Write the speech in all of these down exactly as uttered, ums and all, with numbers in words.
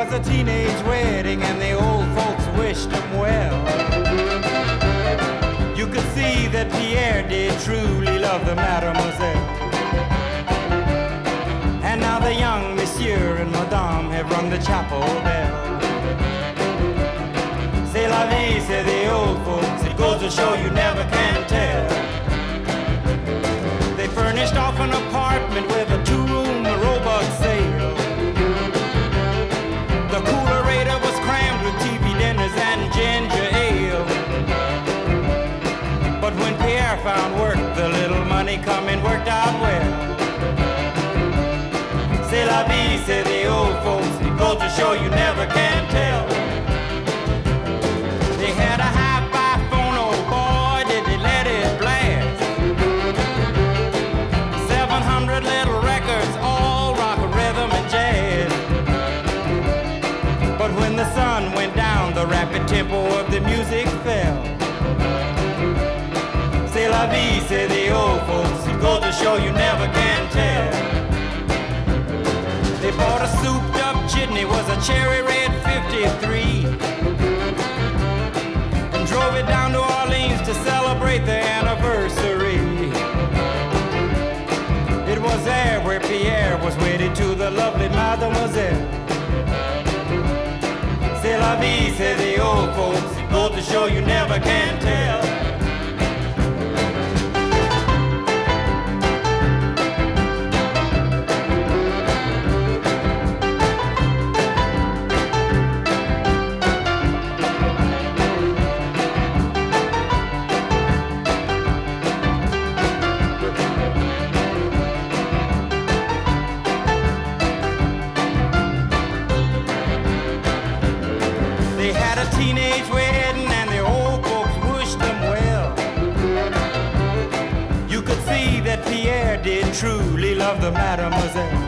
was a teenage wedding and the old folks wished him well. You could see that Pierre did truly love the mademoiselle. And now the young monsieur and madame have rung the chapel bell. C'est la vie, say the old folks, it goes to show you never can tell. They furnished off an apartment with a two-room robot sale. The coolerator was crammed with T V dinners and ginger ale. But when Pierre found work, the little money coming worked out well. C'est la vie, say the old folks, it goes to show you never can tell. They had a hi-fi phone, oh boy, did they let it blast. seven hundred little records, all rock, rhythm, and jazz. But when the sun went down, the rapid tempo of the music fell. C'est la vie, say the old folks, it goes to show you never can tell. They bought a souped-up jitney, was a cherry red fifty-three, and drove it down to Orleans to celebrate their anniversary. It was there where Pierre was wedded to the lovely mademoiselle. C'est la vie, say the old folks, it goes to show you never can tell. Teenage wedding and the old folks wished them well. You could see that Pierre did truly love the mademoiselle.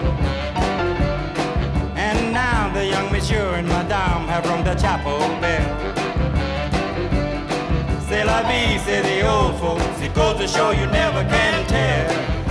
And now the young monsieur and madame have rung the chapel bell. C'est la vie, say the old folks, it goes to show you never can tell.